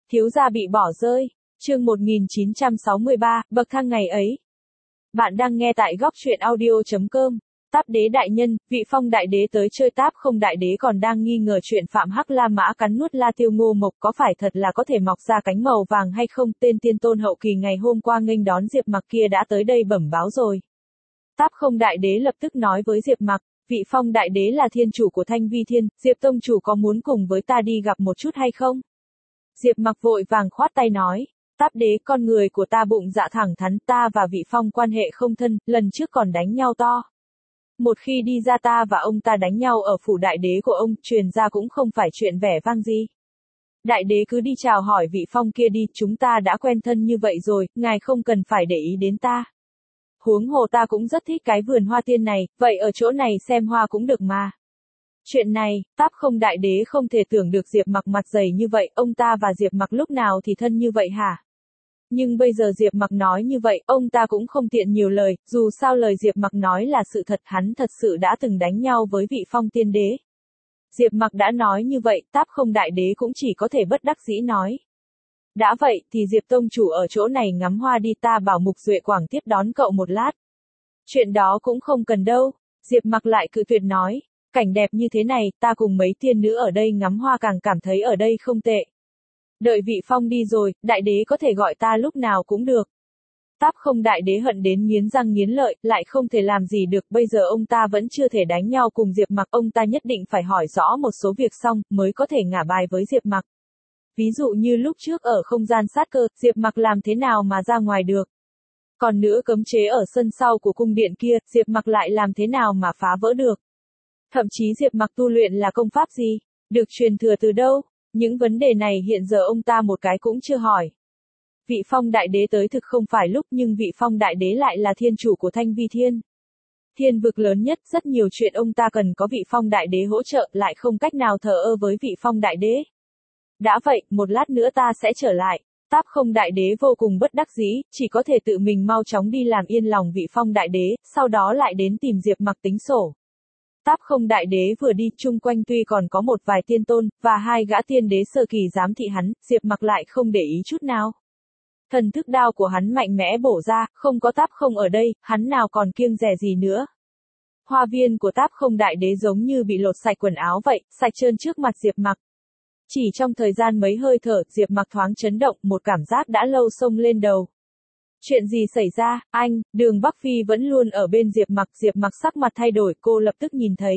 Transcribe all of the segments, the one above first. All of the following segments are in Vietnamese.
Thiếu gia bị bỏ rơi. Chương 1963, bậc thang ngày ấy. Bạn đang nghe tại góc truyện audio.com. Táp đế đại nhân, Vị Phong đại đế tới chơi. Táp không đại đế còn đang nghi ngờ chuyện Phạm Hắc La Mã cắn nuốt La Tiêu Ngô Mộc có phải thật là có thể mọc ra cánh màu vàng hay không. Tên tiên tôn hậu kỳ ngày hôm qua nghênh đón Diệp Mặc kia đã tới đây bẩm báo rồi. Táp không đại đế lập tức nói với Diệp Mặc, Vị Phong đại đế là thiên chủ của Thanh Vi Thiên, Diệp tông chủ có muốn cùng với ta đi gặp một chút hay không? Diệp Mặc vội vàng khoát tay nói, Táp đế, con người của ta bụng dạ thẳng thắn, ta và Vị Phong quan hệ không thân, lần trước còn đánh nhau to. Một khi đi ra ta và ông ta đánh nhau ở phủ đại đế của ông, truyền ra cũng không phải chuyện vẻ vang gì. Đại đế cứ đi chào hỏi Vị Phong kia đi, chúng ta đã quen thân như vậy rồi, ngài không cần phải để ý đến ta. Huống hồ ta cũng rất thích cái vườn hoa tiên này, vậy ở chỗ này xem hoa cũng được mà. Chuyện này, Táp không đại đế không thể tưởng được Diệp Mặc mặt dày như vậy, ông ta và Diệp Mặc lúc nào thì thân như vậy hả? Nhưng bây giờ Diệp Mặc nói như vậy, ông ta cũng không tiện nhiều lời, dù sao lời Diệp Mặc nói là sự thật, hắn thật sự đã từng đánh nhau với Vị Phong tiên đế. Diệp Mặc đã nói như vậy, Táp không đại đế cũng chỉ có thể bất đắc dĩ nói. Đã vậy, thì Diệp tông chủ ở chỗ này ngắm hoa đi, ta bảo Mục Duệ Quảng tiếp đón cậu một lát. Chuyện đó cũng không cần đâu, Diệp Mặc lại cự tuyệt nói, cảnh đẹp như thế này, ta cùng mấy tiên nữ ở đây ngắm hoa càng cảm thấy ở đây không tệ. Đợi Vị Phong đi rồi, đại đế có thể gọi ta lúc nào cũng được. Táp không đại đế hận đến nghiến răng nghiến lợi, lại không thể làm gì được, bây giờ ông ta vẫn chưa thể đánh nhau cùng Diệp Mặc, ông ta nhất định phải hỏi rõ một số việc xong, mới có thể ngả bài với Diệp Mặc. Ví dụ như lúc trước ở không gian sát cơ, Diệp Mặc làm thế nào mà ra ngoài được. Còn nữa cấm chế ở sân sau của cung điện kia, Diệp Mặc lại làm thế nào mà phá vỡ được. Thậm chí Diệp Mặc tu luyện là công pháp gì, được truyền thừa từ đâu, những vấn đề này hiện giờ ông ta một cái cũng chưa hỏi. Vị Phong đại đế tới thực không phải lúc, nhưng Vị Phong đại đế lại là thiên chủ của Thanh Vi Thiên. Thiên vực lớn nhất, rất nhiều chuyện ông ta cần có Vị Phong đại đế hỗ trợ, lại không cách nào thờ ơ với Vị Phong đại đế. Đã vậy, một lát nữa ta sẽ trở lại. Táp không đại đế vô cùng bất đắc dĩ, chỉ có thể tự mình mau chóng đi làm yên lòng Vị Phong đại đế, sau đó lại đến tìm Diệp Mặc tính sổ. Táp không đại đế vừa đi, chung quanh tuy còn có một vài tiên tôn, và hai gã tiên đế sơ kỳ giám thị hắn, Diệp Mặc lại không để ý chút nào. Thần thức đao của hắn mạnh mẽ bổ ra, không có Táp không ở đây, hắn nào còn kiêng dè gì nữa. Hoa viên của Táp không đại đế giống như bị lột sạch quần áo vậy, sạch trơn trước mặt Diệp Mặc. Chỉ trong thời gian mấy hơi thở, Diệp Mặc thoáng chấn động, một cảm giác đã lâu xông lên đầu. Chuyện gì xảy ra, anh? Đường Bắc Phi vẫn luôn ở bên Diệp Mặc sắc mặt thay đổi, cô lập tức nhìn thấy.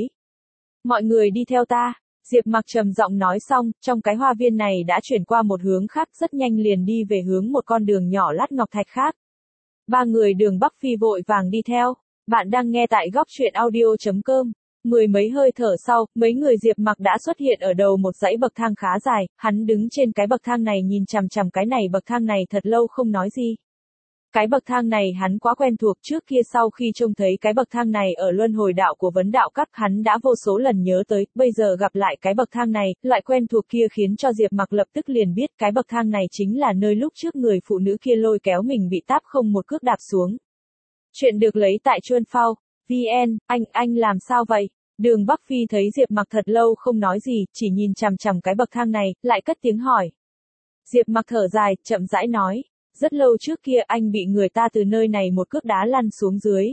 Mọi người đi theo ta. Diệp Mặc trầm giọng nói xong, trong cái hoa viên này đã chuyển qua một hướng khác, rất nhanh liền đi về hướng một con đường nhỏ lát ngọc thạch khác. Ba người Đường Bắc Phi vội vàng đi theo. Bạn đang nghe tại góc truyện audio.com. Mười mấy hơi thở sau, mấy người Diệp Mặc đã xuất hiện ở đầu một dãy bậc thang khá dài, hắn đứng trên cái bậc thang này nhìn chằm chằm cái này bậc thang này thật lâu không nói gì. Cái bậc thang này hắn quá quen thuộc, trước kia sau khi trông thấy cái bậc thang này ở luân hồi đạo của vấn đạo các, hắn đã vô số lần nhớ tới, bây giờ gặp lại cái bậc thang này, loại quen thuộc kia khiến cho Diệp Mặc lập tức liền biết cái bậc thang này chính là nơi lúc trước người phụ nữ kia lôi kéo mình bị Táp không một cước đạp xuống. Chuyện được lấy tại Chuan Phao. VN, anh làm sao vậy? Đường Bắc Phi thấy Diệp Mặc thật lâu không nói gì, chỉ nhìn chằm chằm cái bậc thang này, lại cất tiếng hỏi. Diệp Mặc thở dài, chậm rãi nói, rất lâu trước kia anh bị người ta từ nơi này một cước đá lăn xuống dưới.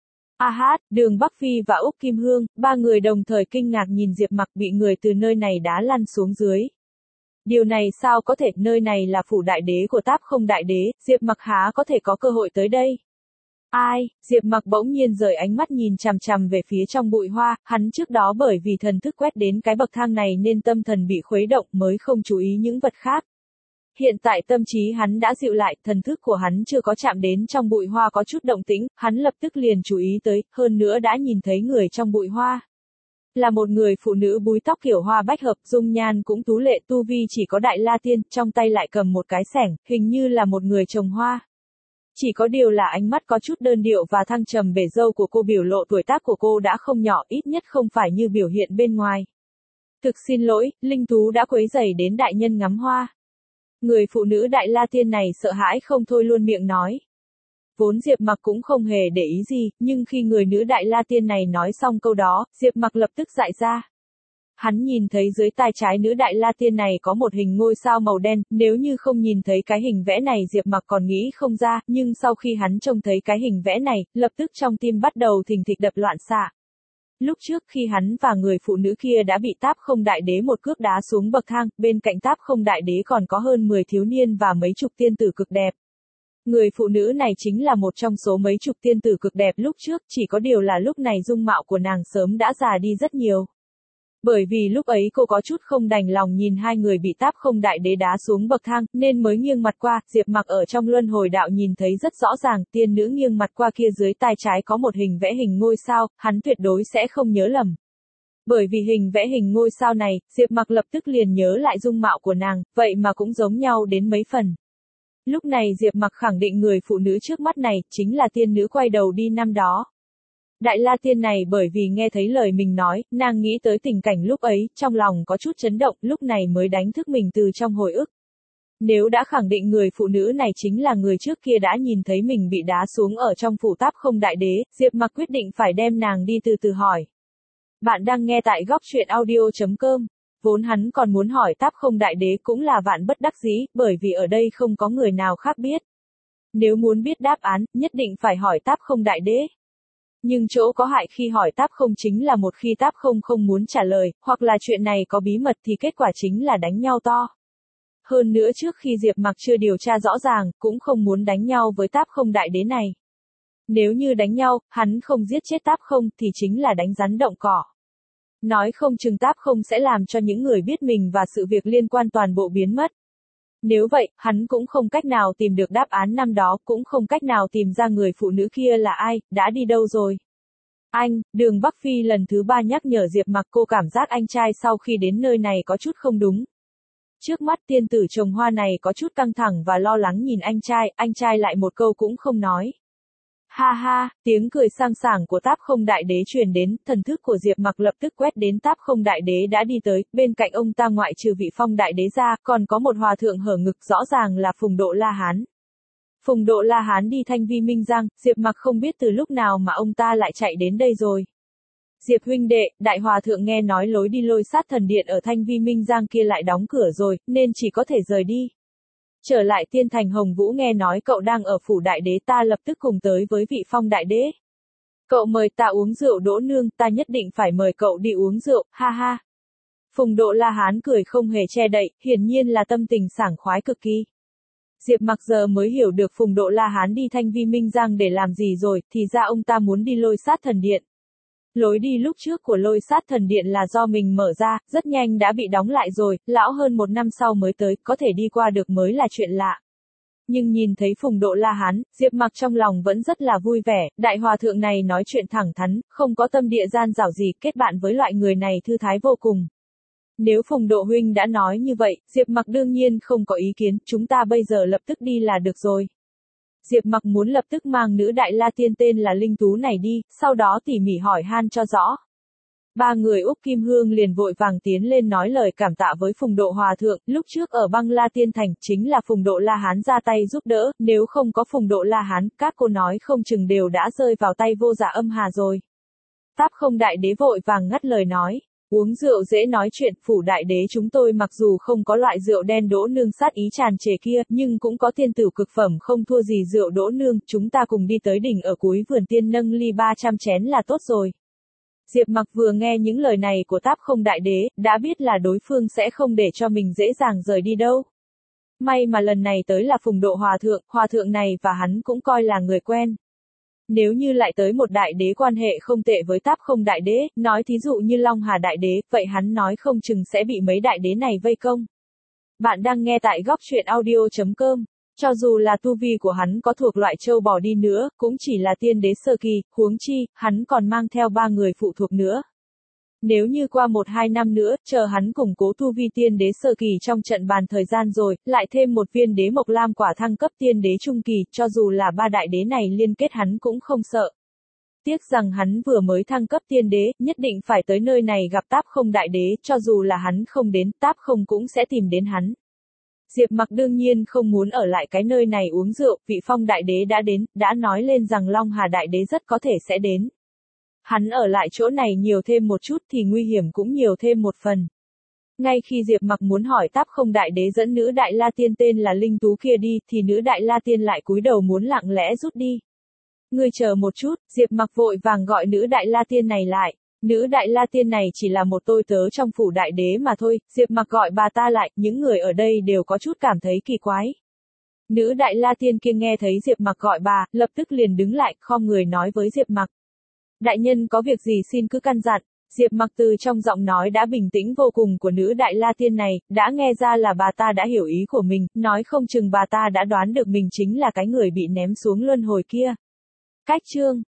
Đường Bắc Phi và Úc Kim Hương, ba người đồng thời kinh ngạc nhìn Diệp Mặc bị người từ nơi này đá lăn xuống dưới. Điều này sao có thể, nơi này là phủ đại đế của Táp không đại đế, Diệp Mặc há có thể có cơ hội tới đây. Diệp Mặc bỗng nhiên rời ánh mắt nhìn chằm chằm về phía trong bụi hoa, hắn trước đó bởi vì thần thức quét đến cái bậc thang này nên tâm thần bị khuấy động mới không chú ý những vật khác. Hiện tại tâm trí hắn đã dịu lại, thần thức của hắn chưa có chạm đến trong bụi hoa có chút động tĩnh, hắn lập tức liền chú ý tới, hơn nữa đã nhìn thấy người trong bụi hoa. Là một người phụ nữ búi tóc kiểu hoa bách hợp, dung nhan cũng tú lệ, tu vi chỉ có đại la tiên, trong tay lại cầm một cái xẻng, hình như là một người trồng hoa. Chỉ có điều là ánh mắt có chút đơn điệu và thăng trầm, bể râu của cô biểu lộ tuổi tác của cô đã không nhỏ, ít nhất không phải như biểu hiện bên ngoài. Thực xin lỗi, linh thú đã quấy rầy đến đại nhân ngắm hoa. Người phụ nữ đại la tiên này sợ hãi không thôi luôn miệng nói. Vốn Diệp Mặc cũng không hề để ý gì, nhưng khi người nữ đại la tiên này nói xong câu đó, Diệp Mặc lập tức dại ra. Hắn nhìn thấy dưới tai trái nữ Đại La Tiên này có một hình ngôi sao màu đen, nếu như không nhìn thấy cái hình vẽ này Diệp Mặc còn nghĩ không ra, nhưng sau khi hắn trông thấy cái hình vẽ này, lập tức trong tim bắt đầu thình thịch đập loạn xạ. Lúc trước khi hắn và người phụ nữ kia đã bị Táp Không Đại Đế một cước đá xuống bậc thang, bên cạnh Táp Không Đại Đế còn có hơn 10 thiếu niên và mấy chục tiên tử cực đẹp. Người phụ nữ này chính là một trong số mấy chục tiên tử cực đẹp lúc trước, chỉ có điều là lúc này dung mạo của nàng sớm đã già đi rất nhiều. Bởi vì lúc ấy cô có chút không đành lòng nhìn hai người bị Táp Không Đại Đế đá xuống bậc thang, nên mới nghiêng mặt qua. Diệp Mặc ở trong luân hồi đạo nhìn thấy rất rõ ràng, tiên nữ nghiêng mặt qua kia dưới tai trái có một hình vẽ hình ngôi sao, hắn tuyệt đối sẽ không nhớ lầm. Bởi vì hình vẽ hình ngôi sao này, Diệp Mặc lập tức liền nhớ lại dung mạo của nàng, vậy mà cũng giống nhau đến mấy phần. Lúc này Diệp Mặc khẳng định người phụ nữ trước mắt này chính là tiên nữ quay đầu đi năm đó. Đại La Tiên này bởi vì nghe thấy lời mình nói, nàng nghĩ tới tình cảnh lúc ấy, trong lòng có chút chấn động, lúc này mới đánh thức mình từ trong hồi ức. Nếu đã khẳng định người phụ nữ này chính là người trước kia đã nhìn thấy mình bị đá xuống ở trong phủ Táp Không Đại Đế, Diệp Mặc quyết định phải đem nàng đi từ từ hỏi. Bạn đang nghe tại góc truyện audio.com. Vốn hắn còn muốn hỏi Táp Không Đại Đế cũng là vạn bất đắc dĩ, bởi vì ở đây không có người nào khác biết. Nếu muốn biết đáp án, nhất định phải hỏi Táp Không Đại Đế. Nhưng chỗ có hại khi hỏi Táp Không chính là một khi Táp Không không muốn trả lời, hoặc là chuyện này có bí mật thì kết quả chính là đánh nhau to. Hơn nữa trước khi Diệp Mặc chưa điều tra rõ ràng, cũng không muốn đánh nhau với Táp Không Đại Đế này. Nếu như đánh nhau, hắn không giết chết Táp Không thì chính là đánh rắn động cỏ. Nói không chừng Táp Không sẽ làm cho những người biết mình và sự việc liên quan toàn bộ biến mất. Nếu vậy, hắn cũng không cách nào tìm được đáp án năm đó, cũng không cách nào tìm ra người phụ nữ kia là ai, đã đi đâu rồi. Anh, Đường Bắc Phi lần thứ 3 nhắc nhở Diệp Mặc, cô cảm giác anh trai sau khi đến nơi này có chút không đúng. Trước mắt tiên tử trồng hoa này có chút căng thẳng và lo lắng nhìn anh trai lại một câu cũng không nói. Ha ha, tiếng cười sang sảng của Táp Không Đại Đế truyền đến, thần thức của Diệp Mặc lập tức quét đến Táp Không Đại Đế đã đi tới, bên cạnh ông ta ngoại trừ Vị Phong Đại Đế ra, còn có một hòa thượng hở ngực rõ ràng là Phùng Độ La Hán. Phùng Độ La Hán đi Thanh Vi Minh Giang, Diệp Mặc không biết từ lúc nào mà ông ta lại chạy đến đây rồi. Diệp huynh đệ, đại hòa thượng nghe nói lối đi Lôi Sát Thần Điện ở Thanh Vi Minh Giang kia lại đóng cửa rồi, nên chỉ có thể rời đi. Trở lại Tiên Thành Hồng Vũ nghe nói cậu đang ở phủ đại đế, ta lập tức cùng tới với Vị Phong Đại Đế. Cậu mời ta uống rượu Đỗ nương, ta nhất định phải mời cậu đi uống rượu, ha ha. Phùng Độ La Hán cười không hề che đậy, hiển nhiên là tâm tình sảng khoái cực kỳ. Diệp Mặc giờ mới hiểu được Phùng Độ La Hán đi Thanh Vi Minh Giang để làm gì rồi, thì ra ông ta muốn đi Lôi Sát Thần Điện. Lối đi lúc trước của Lôi Sát Thần Điện là do mình mở ra, rất nhanh đã bị đóng lại rồi, lão hơn 1 năm sau mới tới, có thể đi qua được mới là chuyện lạ. Nhưng nhìn thấy Phùng Độ La Hán, Diệp Mặc trong lòng vẫn rất là vui vẻ, đại hòa thượng này nói chuyện thẳng thắn, không có tâm địa gian dảo gì, kết bạn với loại người này thư thái vô cùng. Nếu Phùng Độ huynh đã nói như vậy, Diệp Mặc đương nhiên không có ý kiến, chúng ta bây giờ lập tức đi là được rồi. Diệp Mặc muốn lập tức mang nữ Đại La Tiên tên là Linh Tú này đi, sau đó tỉ mỉ hỏi han cho rõ. 3 người Úc Kim Hương liền vội vàng tiến lên nói lời cảm tạ với Phùng Độ Hòa Thượng, lúc trước ở Băng La Tiên Thành, chính là Phùng Độ La Hán ra tay giúp đỡ, nếu không có Phùng Độ La Hán, các cô nói không chừng đều đã rơi vào tay Vô Dạ Âm Hà rồi. Táp Không Đại Đế vội vàng ngắt lời nói. Uống rượu dễ nói chuyện, phủ đại đế chúng tôi mặc dù không có loại rượu đen Đỗ nương sát ý tràn trề kia, nhưng cũng có tiên tử cực phẩm không thua gì rượu Đỗ nương, chúng ta cùng đi tới đỉnh ở cuối vườn tiên nâng ly 300 chén là tốt rồi. Diệp Mặc vừa nghe những lời này của Táp Không Đại Đế, đã biết là đối phương sẽ không để cho mình dễ dàng rời đi đâu. May mà lần này tới là Phùng Độ Hòa thượng này và hắn cũng coi là người quen. Nếu như lại tới một đại đế quan hệ không tệ với Táp Không Đại Đế, nói thí dụ như Long Hà Đại Đế, vậy hắn nói không chừng sẽ bị mấy đại đế này vây công. Bạn đang nghe tại góc truyện audio.com. Cho dù là tu vi của hắn có thuộc loại châu bò đi nữa, cũng chỉ là tiên đế sơ kỳ, huống chi, hắn còn mang theo 3 người phụ thuộc nữa. Nếu như qua 1-2 năm nữa, chờ hắn củng cố tu vi tiên đế sơ kỳ trong trận bàn thời gian rồi, lại thêm một viên đế mộc lam quả thăng cấp tiên đế trung kỳ, cho dù là 3 đại đế này liên kết hắn cũng không sợ. Tiếc rằng hắn vừa mới thăng cấp tiên đế, nhất định phải tới nơi này gặp Táp Không Đại Đế, cho dù là hắn không đến, Táp Không cũng sẽ tìm đến hắn. Diệp Mặc đương nhiên không muốn ở lại cái nơi này uống rượu, Vị Phong Đại Đế đã đến, đã nói lên rằng Long Hà Đại Đế rất có thể sẽ đến. Hắn ở lại chỗ này nhiều thêm một chút thì nguy hiểm cũng nhiều thêm một phần. Ngay khi Diệp Mặc muốn hỏi Táp Không Đại Đế dẫn nữ Đại La Tiên tên là Linh Tú kia đi, thì nữ Đại La Tiên lại cúi đầu muốn lặng lẽ rút đi. Ngươi chờ một chút, Diệp Mặc vội vàng gọi nữ Đại La Tiên này lại. Nữ Đại La Tiên này chỉ là một tôi tớ trong phủ đại đế mà thôi, Diệp Mặc gọi bà ta lại, những người ở đây đều có chút cảm thấy kỳ quái. Nữ Đại La Tiên kia nghe thấy Diệp Mặc gọi bà, lập tức liền đứng lại, khom người nói với Diệp Mặc. Đại nhân có việc gì xin cứ căn dặn. Diệp Mặc từ trong giọng nói đã bình tĩnh vô cùng của nữ Đại La Tiên này, đã nghe ra là bà ta đã hiểu ý của mình, nói không chừng bà ta đã đoán được mình chính là cái người bị ném xuống luân hồi kia. Cách chương